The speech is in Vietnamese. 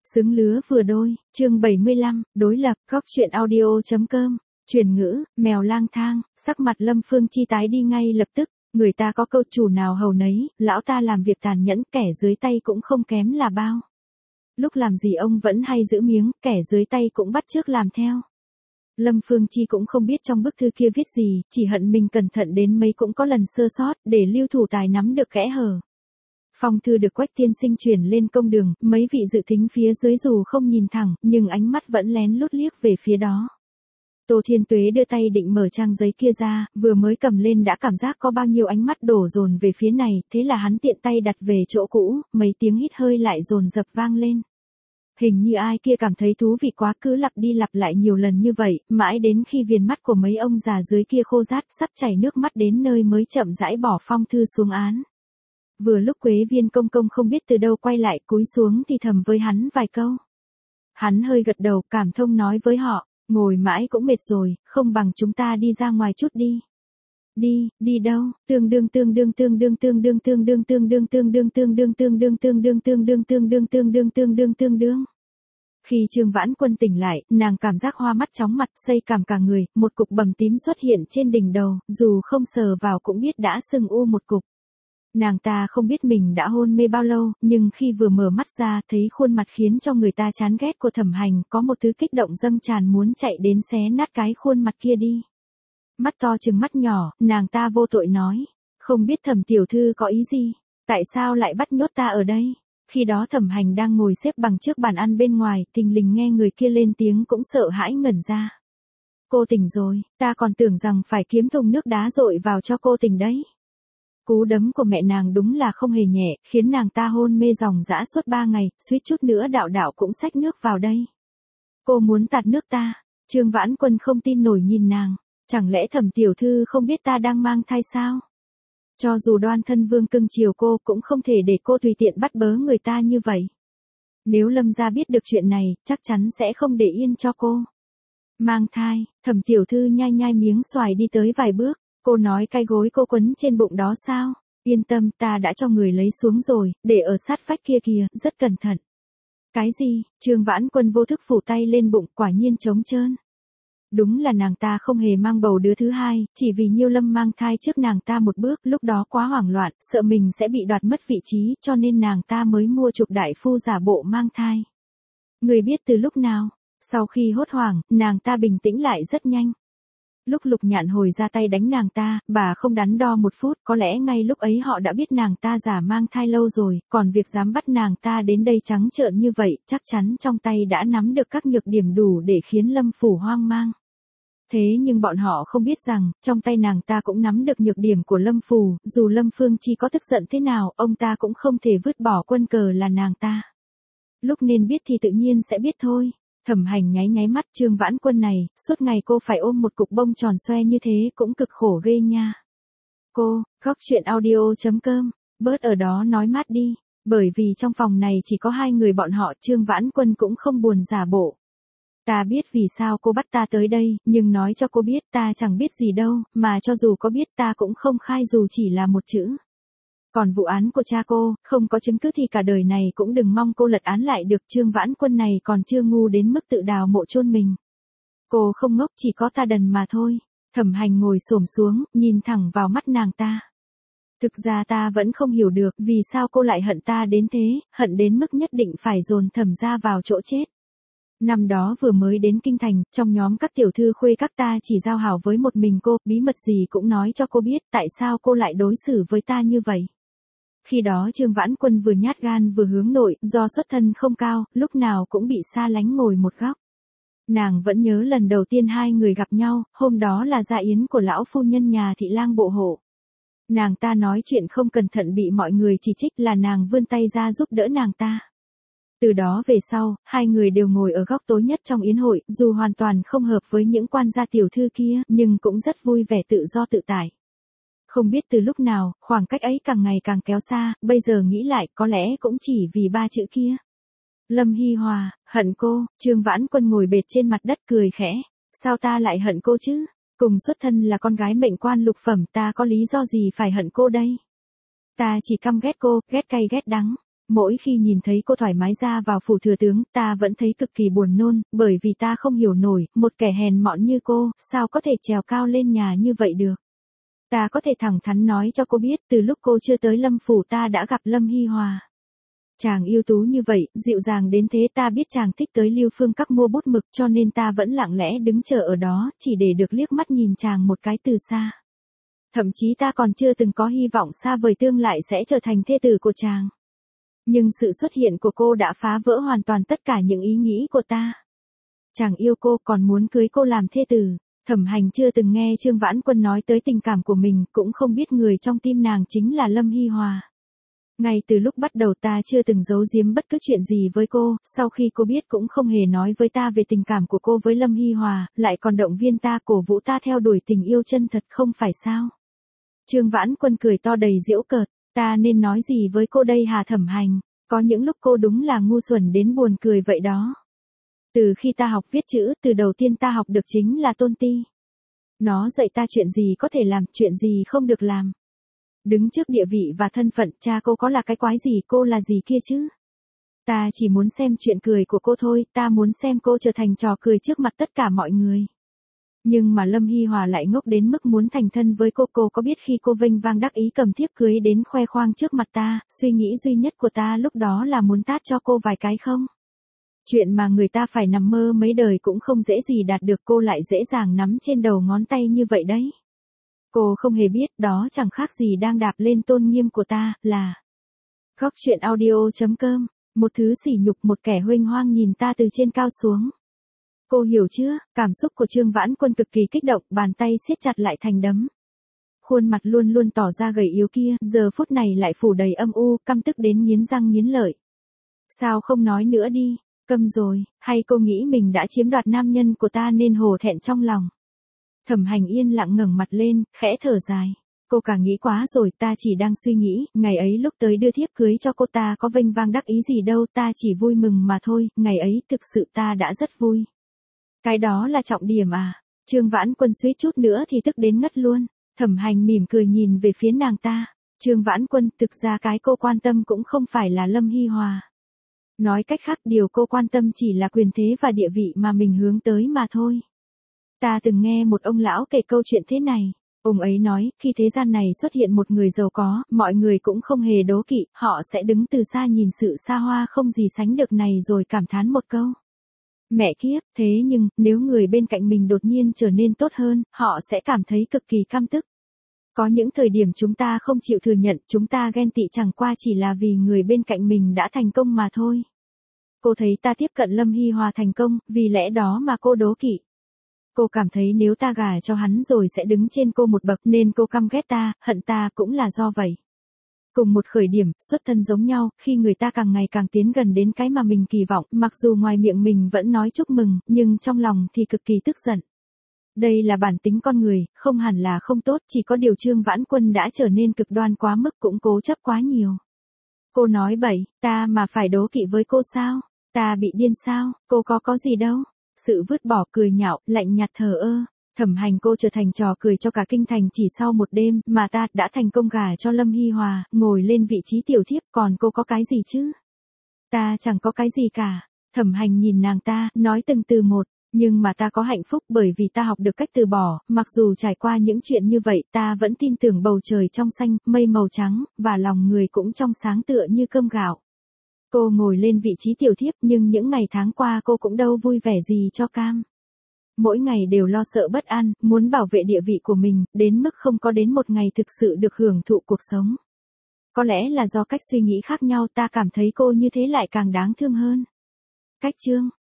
Xứng lứa vừa đôi, chương 75, đối lập, góc truyện audio.com, truyền ngữ, mèo lang thang, sắc mặt Lâm Phương Chi tái đi ngay lập tức, người ta có câu chủ nào hầu nấy, lão ta làm việc tàn nhẫn, kẻ dưới tay cũng không kém là bao. Lúc làm gì ông vẫn hay giữ miếng, kẻ dưới tay cũng bắt chước làm theo. Lâm Phương Chi cũng không biết trong bức thư kia viết gì, chỉ hận mình cẩn thận đến mấy cũng có lần sơ sót, để Lưu Thủ Tài nắm được kẽ hở. Phong thư được Quách tiên sinh chuyển lên công đường, mấy vị dự thính phía dưới dù không nhìn thẳng, nhưng ánh mắt vẫn lén lút liếc về phía đó. Tô Thiên Tuế đưa tay định mở trang giấy kia ra, vừa mới cầm lên đã cảm giác có bao nhiêu ánh mắt đổ dồn về phía này, thế là hắn tiện tay đặt về chỗ cũ, mấy tiếng hít hơi lại dồn dập vang lên. Hình như ai kia cảm thấy thú vị quá, cứ lặp đi lặp lại nhiều lần như vậy, mãi đến khi viền mắt của mấy ông già dưới kia khô rát, sắp chảy nước mắt đến nơi mới chậm rãi bỏ phong thư xuống án. Vừa lúc Quế Viên công công không biết từ đâu quay lại, cúi xuống thì thầm với hắn vài câu. Hắn hơi gật đầu, cảm thông nói với họ, ngồi mãi cũng mệt rồi, không bằng chúng ta đi ra ngoài chút đi. Đi đâu? Tương đương. Khi Trương Vãn Quân tỉnh lại, nàng cảm giác hoa mắt chóng mặt, xây cảm cả người, một cục bầm tím xuất hiện trên đỉnh đầu, dù không sờ vào cũng biết đã sưng u một cục. Nàng ta không biết mình đã hôn mê bao lâu, nhưng khi vừa mở mắt ra thấy khuôn mặt khiến cho người ta chán ghét của Thẩm Hành, có một thứ kích động dâng tràn muốn chạy đến xé nát cái khuôn mặt kia đi. Mắt to trừng mắt nhỏ, nàng ta vô tội nói, không biết Thẩm tiểu thư có ý gì, tại sao lại bắt nhốt ta ở đây? Khi đó Thẩm Hành đang ngồi xếp bằng trước bàn ăn bên ngoài, thình lình nghe người kia lên tiếng cũng sợ hãi ngẩn ra. Cô tỉnh rồi, ta còn tưởng rằng phải kiếm thùng nước đá dội vào cho cô tỉnh đấy. Cú đấm của mẹ nàng đúng là không hề nhẹ, khiến nàng ta hôn mê ròng rã suốt 3 ngày, suýt chút nữa đạo cũng xách nước vào đây. Cô muốn tạt nước ta? Trương Vãn Quân không tin nổi nhìn nàng, chẳng lẽ Thẩm tiểu thư không biết ta đang mang thai sao? Cho dù Đoan Thân Vương cưng chiều cô cũng không thể để cô tùy tiện bắt bớ người ta như vậy. Nếu Lâm gia biết được chuyện này, chắc chắn sẽ không để yên cho cô. Mang thai, Thẩm tiểu thư nhai miếng xoài đi tới vài bước. Cô nói cái gối cô quấn trên bụng đó sao? Yên tâm, ta đã cho người lấy xuống rồi, để ở sát vách kia kìa, rất cẩn thận. Cái gì? Trương Vãn Quân vô thức phủ tay lên bụng, quả nhiên trống trơn. Đúng là nàng ta không hề mang bầu đứa thứ hai, chỉ vì Nhiêu Lâm mang thai trước nàng ta một bước, lúc đó quá hoảng loạn, sợ mình sẽ bị đoạt mất vị trí, cho nên nàng ta mới mua chuộc đại phu giả bộ mang thai. Người biết từ lúc nào? Sau khi hốt hoảng, nàng ta bình tĩnh lại rất nhanh. Lúc Lục Nhạn Hồi ra tay đánh nàng ta, bà không đắn đo một phút, có lẽ ngay lúc ấy họ đã biết nàng ta giả mang thai lâu rồi, còn việc dám bắt nàng ta đến đây trắng trợn như vậy, chắc chắn trong tay đã nắm được các nhược điểm đủ để khiến Lâm Phủ hoang mang. Thế nhưng bọn họ không biết rằng, trong tay nàng ta cũng nắm được nhược điểm của Lâm Phủ, dù Lâm Phương Chi có tức giận thế nào, ông ta cũng không thể vứt bỏ quân cờ là nàng ta. Lúc nên biết thì tự nhiên sẽ biết thôi. Thẩm Hành nháy mắt, Trương Vãn Quân này, suốt ngày cô phải ôm một cục bông tròn xoe như thế cũng cực khổ ghê nha. Cô, góc truyện audio.com, bớt ở đó nói mát đi, bởi vì trong phòng này chỉ có hai người bọn họ, Trương Vãn Quân cũng không buồn giả bộ. Ta biết vì sao cô bắt ta tới đây, nhưng nói cho cô biết ta chẳng biết gì đâu, mà cho dù có biết ta cũng không khai dù chỉ là một chữ. Còn vụ án của cha cô, không có chứng cứ thì cả đời này cũng đừng mong cô lật án lại được. Trương Vãn Quân này còn chưa ngu đến mức tự đào mộ chôn mình. Cô không ngốc, chỉ có ta đần mà thôi. Thẩm Hành ngồi xổm xuống, nhìn thẳng vào mắt nàng ta. Thực ra ta vẫn không hiểu được vì sao cô lại hận ta đến thế, hận đến mức nhất định phải dồn Thẩm gia vào chỗ chết. Năm đó vừa mới đến kinh thành, trong nhóm các tiểu thư khuê các ta chỉ giao hảo với một mình cô, bí mật gì cũng nói cho cô biết, tại sao cô lại đối xử với ta như vậy. Khi đó Trương Vãn Quân vừa nhát gan vừa hướng nội, do xuất thân không cao, lúc nào cũng bị xa lánh ngồi một góc. Nàng vẫn nhớ lần đầu tiên hai người gặp nhau, hôm đó là dạ yến của lão phu nhân nhà thị lang bộ hộ. Nàng ta nói chuyện không cẩn thận bị mọi người chỉ trích, là nàng vươn tay ra giúp đỡ nàng ta. Từ đó về sau, hai người đều ngồi ở góc tối nhất trong yến hội, dù hoàn toàn không hợp với những quan gia tiểu thư kia, nhưng cũng rất vui vẻ tự do tự tại. Không biết từ lúc nào, khoảng cách ấy càng ngày càng kéo xa, bây giờ nghĩ lại có lẽ cũng chỉ vì ba chữ kia. Lâm Hy Hòa, hận cô. Trương Vãn Quân ngồi bệt trên mặt đất cười khẽ. Sao ta lại hận cô chứ? Cùng xuất thân là con gái mệnh quan lục phẩm, ta có lý do gì phải hận cô đây? Ta chỉ căm ghét cô, ghét cay ghét đắng. Mỗi khi nhìn thấy cô thoải mái ra vào phủ thừa tướng, ta vẫn thấy cực kỳ buồn nôn, bởi vì ta không hiểu nổi, một kẻ hèn mọn như cô, sao có thể trèo cao lên nhà như vậy được. Ta có thể thẳng thắn nói cho cô biết, từ lúc cô chưa tới Lâm phủ ta đã gặp Lâm Hy Hòa. Chàng ưu tú như vậy, dịu dàng đến thế, ta biết chàng thích tới Lưu Phương Các mua bút mực, cho nên ta vẫn lặng lẽ đứng chờ ở đó, chỉ để được liếc mắt nhìn chàng một cái từ xa. Thậm chí ta còn chưa từng có hy vọng xa vời tương lại sẽ trở thành thê tử của chàng. Nhưng sự xuất hiện của cô đã phá vỡ hoàn toàn tất cả những ý nghĩ của ta. Chàng yêu cô, còn muốn cưới cô làm thê tử. Thẩm Hành chưa từng nghe Trương Vãn Quân nói tới tình cảm của mình, cũng không biết người trong tim nàng chính là Lâm Hy Hòa. Ngay từ lúc bắt đầu ta chưa từng giấu giếm bất cứ chuyện gì với cô, sau khi cô biết cũng không hề nói với ta về tình cảm của cô với Lâm Hy Hòa, lại còn động viên ta, cổ vũ ta theo đuổi tình yêu chân thật, không phải sao? Trương Vãn Quân cười to đầy giễu cợt, ta nên nói gì với cô đây hả Thẩm Hành? Có những lúc cô đúng là ngu xuẩn đến buồn cười vậy đó. Từ khi ta học viết chữ, từ đầu tiên ta học được chính là tôn ti. Nó dạy ta chuyện gì có thể làm, chuyện gì không được làm. Đứng trước địa vị và thân phận, cha cô có là cái quái gì, cô là gì kia chứ? Ta chỉ muốn xem chuyện cười của cô thôi, ta muốn xem cô trở thành trò cười trước mặt tất cả mọi người. Nhưng mà Lâm Hy Hòa lại ngốc đến mức muốn thành thân với cô có biết khi cô vênh vang đắc ý cầm thiếp cưới đến khoe khoang trước mặt ta, suy nghĩ duy nhất của ta lúc đó là muốn tát cho cô vài cái không? Chuyện mà người ta phải nằm mơ mấy đời cũng không dễ gì đạt được, cô lại dễ dàng nắm trên đầu ngón tay như vậy đấy. Cô không hề biết đó chẳng khác gì đang đạp lên tôn nghiêm của ta, là Góc Chuyện Audio.com, một thứ sỉ nhục, một kẻ huênh hoang nhìn ta từ trên cao xuống. Cô hiểu chưa? Cảm xúc của Trương Vãn Quân cực kỳ kích động, bàn tay siết chặt lại thành đấm. Khuôn mặt luôn luôn tỏ ra gầy yếu kia, giờ phút này lại phủ đầy âm u, căm tức đến nghiến răng nghiến lợi. Sao không nói nữa đi, câm rồi, hay cô nghĩ mình đã chiếm đoạt nam nhân của ta nên hổ thẹn trong lòng? Thẩm Hành yên lặng ngẩng mặt lên, khẽ thở dài. Cô càng nghĩ quá rồi, ta chỉ đang suy nghĩ, ngày ấy lúc tới đưa thiếp cưới cho cô ta có vênh vang đắc ý gì đâu, ta chỉ vui mừng mà thôi, ngày ấy thực sự ta đã rất vui. Cái đó là trọng điểm à? Trương Vãn Quân suýt chút nữa thì tức đến ngất luôn. Thẩm Hành mỉm cười nhìn về phía nàng ta. Trương Vãn Quân, thực ra cái cô quan tâm cũng không phải là Lâm Hy Hòa. Nói cách khác, điều cô quan tâm chỉ là quyền thế và địa vị mà mình hướng tới mà thôi. Ta từng nghe một ông lão kể câu chuyện thế này. Ông ấy nói, khi thế gian này xuất hiện một người giàu có, mọi người cũng không hề đố kỵ, họ sẽ đứng từ xa nhìn sự xa hoa không gì sánh được này rồi cảm thán một câu. Mẹ kiếp, thế nhưng, nếu người bên cạnh mình đột nhiên trở nên tốt hơn, họ sẽ cảm thấy cực kỳ căm tức. Có những thời điểm chúng ta không chịu thừa nhận, chúng ta ghen tị chẳng qua chỉ là vì người bên cạnh mình đã thành công mà thôi. Cô thấy ta tiếp cận Lâm Hy Hòa thành công, vì lẽ đó mà cô đố kỵ. Cô cảm thấy nếu ta gả cho hắn rồi sẽ đứng trên cô một bậc nên cô căm ghét ta, hận ta cũng là do vậy. Cùng một khởi điểm, xuất thân giống nhau, khi người ta càng ngày càng tiến gần đến cái mà mình kỳ vọng, mặc dù ngoài miệng mình vẫn nói chúc mừng, nhưng trong lòng thì cực kỳ tức giận. Đây là bản tính con người, không hẳn là không tốt, chỉ có điều Trương Vãn Quân đã trở nên cực đoan quá mức, cũng cố chấp quá nhiều. Cô nói bậy, ta mà phải đố kỵ với cô sao? Ta bị điên sao? Cô có gì đâu? Sự vứt bỏ, cười nhạo, lạnh nhạt, thờ ơ. Thẩm Hành, cô trở thành trò cười cho cả kinh thành chỉ sau một đêm, mà ta đã thành công gả cho Lâm Hy Hòa, ngồi lên vị trí tiểu thiếp, còn cô có cái gì chứ? Ta chẳng có cái gì cả. Thẩm Hành nhìn nàng ta, nói từng từ một, nhưng mà ta có hạnh phúc bởi vì ta học được cách từ bỏ, mặc dù trải qua những chuyện như vậy, ta vẫn tin tưởng bầu trời trong xanh, mây màu trắng, và lòng người cũng trong sáng tựa như cơm gạo. Cô ngồi lên vị trí tiểu thiếp, nhưng những ngày tháng qua cô cũng đâu vui vẻ gì cho cam. Mỗi ngày đều lo sợ bất an, muốn bảo vệ địa vị của mình, đến mức không có đến một ngày thực sự được hưởng thụ cuộc sống. Có lẽ là do cách suy nghĩ khác nhau, ta cảm thấy cô như thế lại càng đáng thương hơn. Cách chương